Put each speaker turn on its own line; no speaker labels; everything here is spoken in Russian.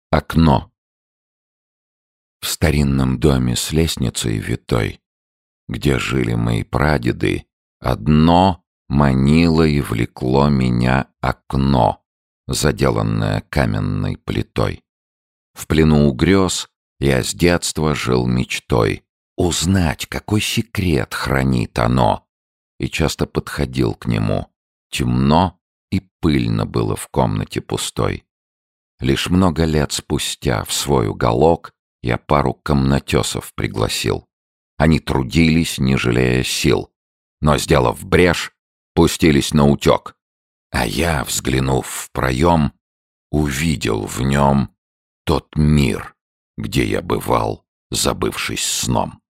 Окно. В старинном доме с лестницей витой, где жили мои прадеды, одно манило и влекло меня окно, заделанное каменной плитой. В плену у грез я с детства жил мечтой узнать, какой секрет хранит оно, и часто подходил к нему. Темно и пыльно было в комнате пустой. Лишь много лет спустя в свой уголок я пару камнотесов пригласил. Они трудились, не жалея сил, но, сделав брешь, пустились наутек. А я, взглянув в проем, увидел в нем тот мир, где я бывал, забывшись сном.